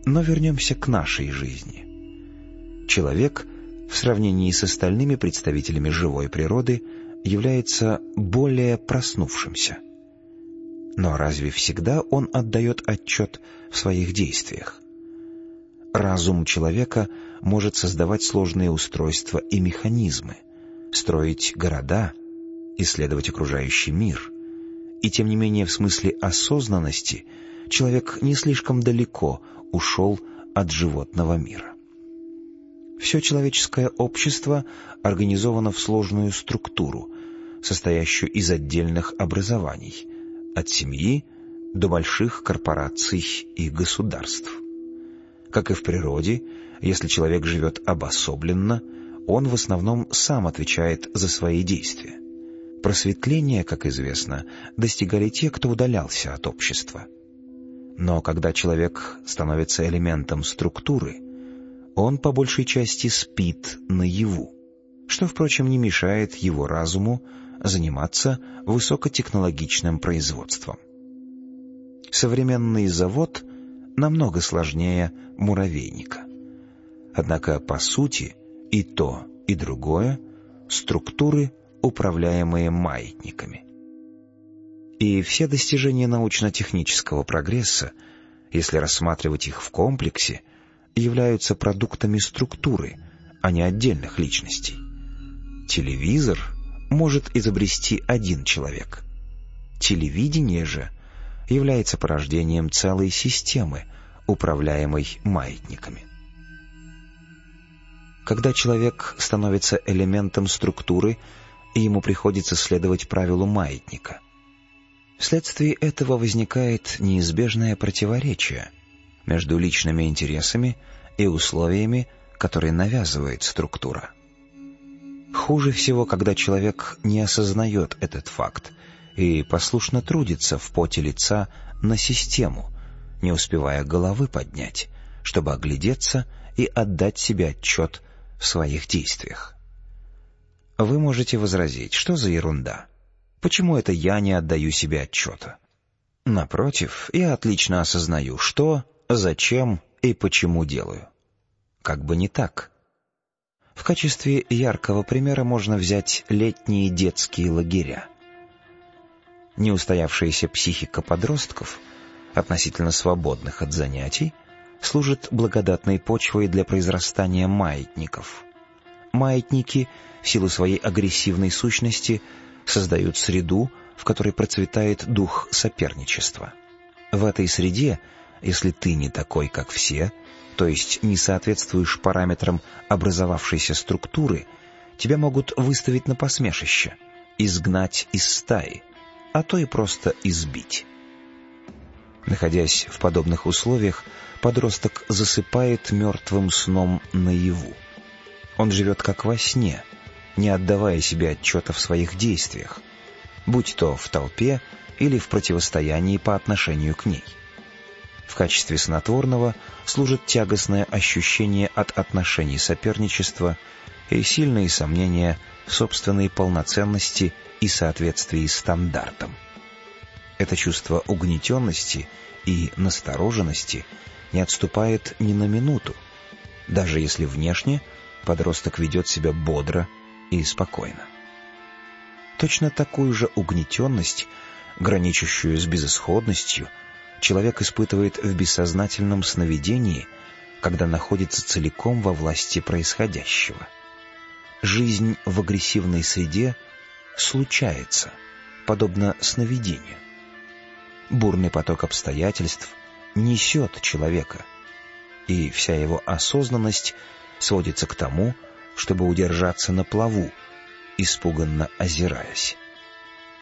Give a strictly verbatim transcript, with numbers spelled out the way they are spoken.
Но вернемся к нашей жизни. Человек, в сравнении с остальными представителями живой природы, является более проснувшимся. Но разве всегда он отдает отчет в своих действиях? Разум человека может создавать сложные устройства и механизмы, строить города, исследовать окружающий мир. И тем не менее, в смысле осознанности, человек не слишком далеко ушел от животного мира. Все человеческое общество организовано в сложную структуру, состоящую из отдельных образований, от семьи до больших корпораций и государств. Как и в природе, если человек живет обособленно, он в основном сам отвечает за свои действия. Просветление, как известно, достигали те, кто удалялся от общества. Но когда человек становится элементом структуры, он по большей части спит наяву, что, впрочем, не мешает его разуму заниматься высокотехнологичным производством. Современный завод намного сложнее муравейника. Однако, по сути, и то, и другое — структуры, управляемые маятниками. И все достижения научно-технического прогресса, если рассматривать их в комплексе, являются продуктами структуры, а не отдельных личностей. Телевизор может изобрести один человек. Телевидение же является порождением целой системы, управляемой маятниками. Когда человек становится элементом структуры, ему приходится следовать правилу маятника. Вследствие этого возникает неизбежное противоречие между личными интересами и условиями, которые навязывает структура. Хуже всего, когда человек не осознает этот факт и послушно трудится в поте лица на систему, не успевая головы поднять, чтобы оглядеться и отдать себе отчет в своих действиях. Вы можете возразить: что за ерунда? Почему это я не отдаю себе отчета? Напротив, я отлично осознаю, что, зачем и почему делаю. Как бы не так. В качестве яркого примера можно взять летние детские лагеря. Неустоявшаяся психика подростков, относительно свободных от занятий, служит благодатной почвой для произрастания маятников. Маятники, в силу своей агрессивной сущности, создают среду, в которой процветает дух соперничества. В этой среде, если ты не такой, как все, то есть не соответствуешь параметрам образовавшейся структуры, тебя могут выставить на посмешище, изгнать из стаи, а то и просто избить. Находясь в подобных условиях, подросток засыпает мертвым сном наяву. Он живет как во сне, не отдавая себе отчета в своих действиях, будь то в толпе или в противостоянии по отношению к ней. В качестве снотворного служит тягостное ощущение от отношений соперничества и сильные сомнения в собственной полноценности и соответствии стандартам. Это чувство угнетенности и настороженности не отступает ни на минуту, даже если внешне подросток ведет себя бодро и спокойно. Точно такую же угнетенность, граничащую с безысходностью, человек испытывает в бессознательном сновидении, когда находится целиком во власти происходящего. Жизнь в агрессивной среде случается, подобно сновидению. Бурный поток обстоятельств несет человека, и вся его осознанность сводится к тому, чтобы удержаться на плаву, испуганно озираясь.